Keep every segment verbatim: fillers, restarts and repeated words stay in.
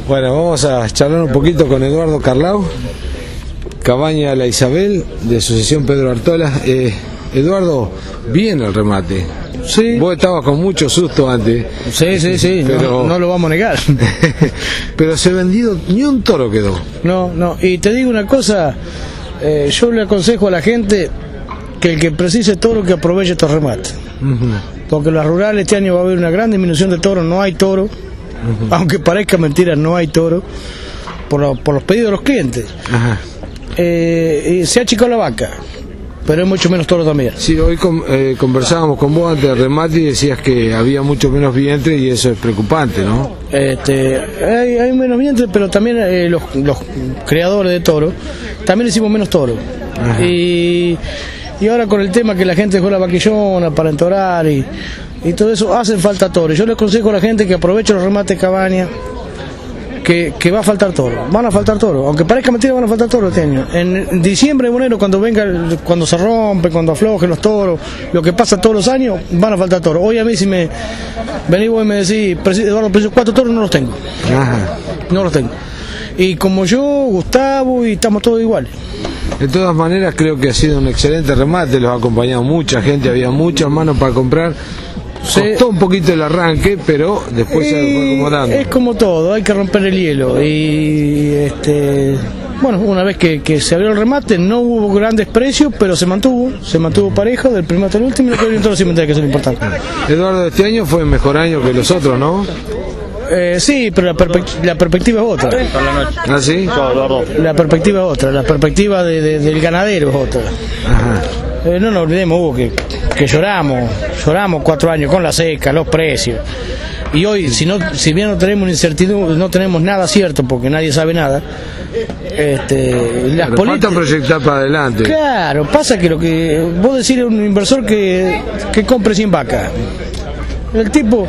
Bueno, vamos a charlar un poquito con Eduardo Carlau, Cabaña La Isabel, de Asociación Pedro Artola. Eh, Eduardo, bien el remate. Sí. Vos estabas con mucho susto antes. Sí, sí, sí, pero... no, no lo vamos a negar. Pero se ha vendido, ni un toro quedó. No, no, y te digo una cosa, eh, yo le aconsejo a la gente que el que precise toro que aproveche estos remates. Uh-huh. Porque en las rurales este año va a haber una gran disminución de toros, no hay toro. Uh-huh. Aunque parezca mentira, no hay toro por, lo, por los pedidos de los clientes. Uh-huh. eh, y se ha achicado la vaca, pero hay mucho menos toro también. Sí, hoy con, eh, conversábamos con vos antes del remate y decías que había mucho menos vientre y eso es preocupante, ¿no? Este, hay, hay menos vientre, pero también eh, los, los creadores de toro también hicimos menos toro. Ajá. Y, y ahora con el tema que la gente dejó la vaquillona para entorar y, y todo eso, hacen falta toro. Yo les aconsejo a la gente que aproveche los remates de Cabaña. Que, que va a faltar toro, van a faltar toro, aunque parezca mentira, van a faltar toro este año. En diciembre, en enero, cuando venga, cuando se rompe, cuando aflojen los toros, lo que pasa todos los años, van a faltar toro. Hoy a mí si me venís vos y me decís, Eduardo, cuatro toros no los tengo. Ajá. No los tengo. Y como yo, Gustavo, y estamos todos iguales. De todas maneras creo que ha sido un excelente remate, los ha acompañado mucha gente, había muchas manos para comprar. Costó un poquito el arranque, pero después se fue acomodando. Es como todo, hay que romper el hielo. Y este, bueno, una vez que, que se abrió el remate, no hubo grandes precios, pero se mantuvo, se mantuvo parejo del primero hasta el último, y lo que orientó los inventarios, que es lo importante. Eduardo, este año fue mejor año que los otros, ¿no? Eh, sí, pero la, perpe- la perspectiva es otra. ¿Ah, sí? La perspectiva es otra, la perspectiva de, de, del ganadero es otra. Ajá. Eh, no nos olvidemos, Hugo, que, que lloramos, lloramos cuatro años con la seca, los precios. Y hoy, si no, si bien no tenemos incertidumbre, no tenemos nada cierto, porque nadie sabe nada. Este, las Pero falta proyectar para adelante. Claro, pasa que lo que vos decís a un inversor que, que compre cien vacas, el tipo,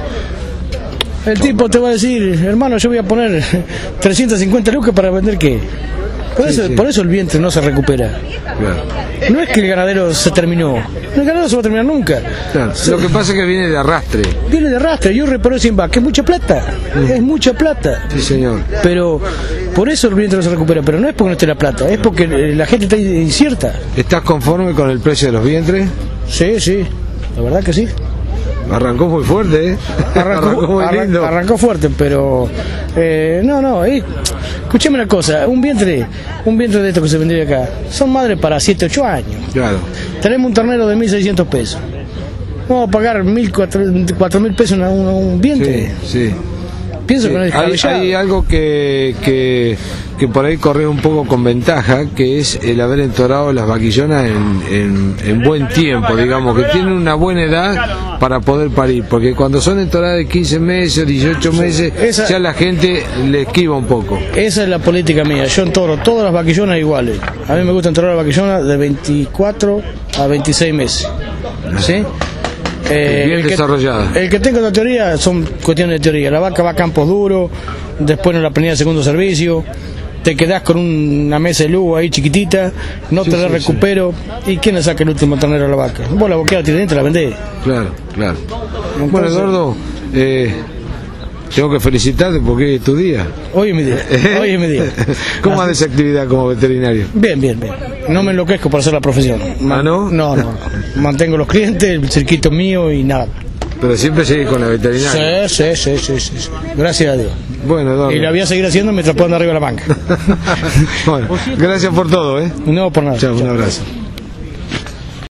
el tipo te va a decir, hermano, yo voy a poner trescientas cincuenta lucas para vender qué. Por eso, sí, sí. Por eso el vientre no se recupera. Claro. No es que el ganadero se terminó, el ganadero se va a terminar nunca. Claro. Se... Lo que pasa es que viene de arrastre. Viene de arrastre, yo reparé sin vaca, es mucha plata, mm. es mucha plata. Sí, señor. Pero por eso el vientre no se recupera, pero no es porque no esté la plata, es porque la gente está incierta. ¿Estás conforme con el precio de los vientres? Sí, sí, la verdad que sí. Arrancó muy fuerte, ¿eh? Arrancó, arrancó muy lindo. Arrancó fuerte, pero eh, no, no, eh, escúchame una cosa, un vientre, un vientre de estos que se vendría acá, son madres para siete, ocho años. Claro. Tenemos un ternero de mil seiscientos pesos. Vamos a pagar mil, cuatro mil pesos a un, un vientre. Sí, sí. Pienso sí, que no es hay, hay algo que, que, que por ahí corre un poco con ventaja, que es el haber entorado las vaquillonas en, en, en buen tiempo, digamos, que tienen una buena edad para poder parir, porque cuando son entoradas de quince meses, dieciocho meses, esa, ya la gente le esquiva un poco. Esa es la política mía, yo entoro todas las vaquillonas iguales. A mí me gusta entorar las vaquillonas de veinticuatro a veintiséis meses, ¿sí? Eh, bien el desarrollada. Que, el que tenga otra teoría son cuestiones de teoría. La vaca va a campos duros, después no la prendía de segundo servicio, te quedás con una mesa de luz ahí chiquitita, no sí, te la sí, recupero. Sí. ¿Y quién le saca el último ternero a la vaca? Vos la boqueas, tirás y te la vendés. Claro, claro. Entonces, bueno, Eduardo, eh, tengo que felicitarte porque es tu día. Hoy es mi día. Hoy es mi día. ¿Cómo anda esa actividad como veterinario? Bien, bien, bien. No me enloquezco para hacer la profesión. ¿Ah, no? No, no. Mantengo los clientes, el circuito mío y nada. Pero siempre seguís con la veterinaria. Sí, sí, sí, sí, sí. Gracias a Dios. Bueno, Eduardo. Y la voy a seguir haciendo mientras puedo andar arriba de la banca. Bueno, gracias por todo, ¿eh? No, por nada. Chao, un abrazo.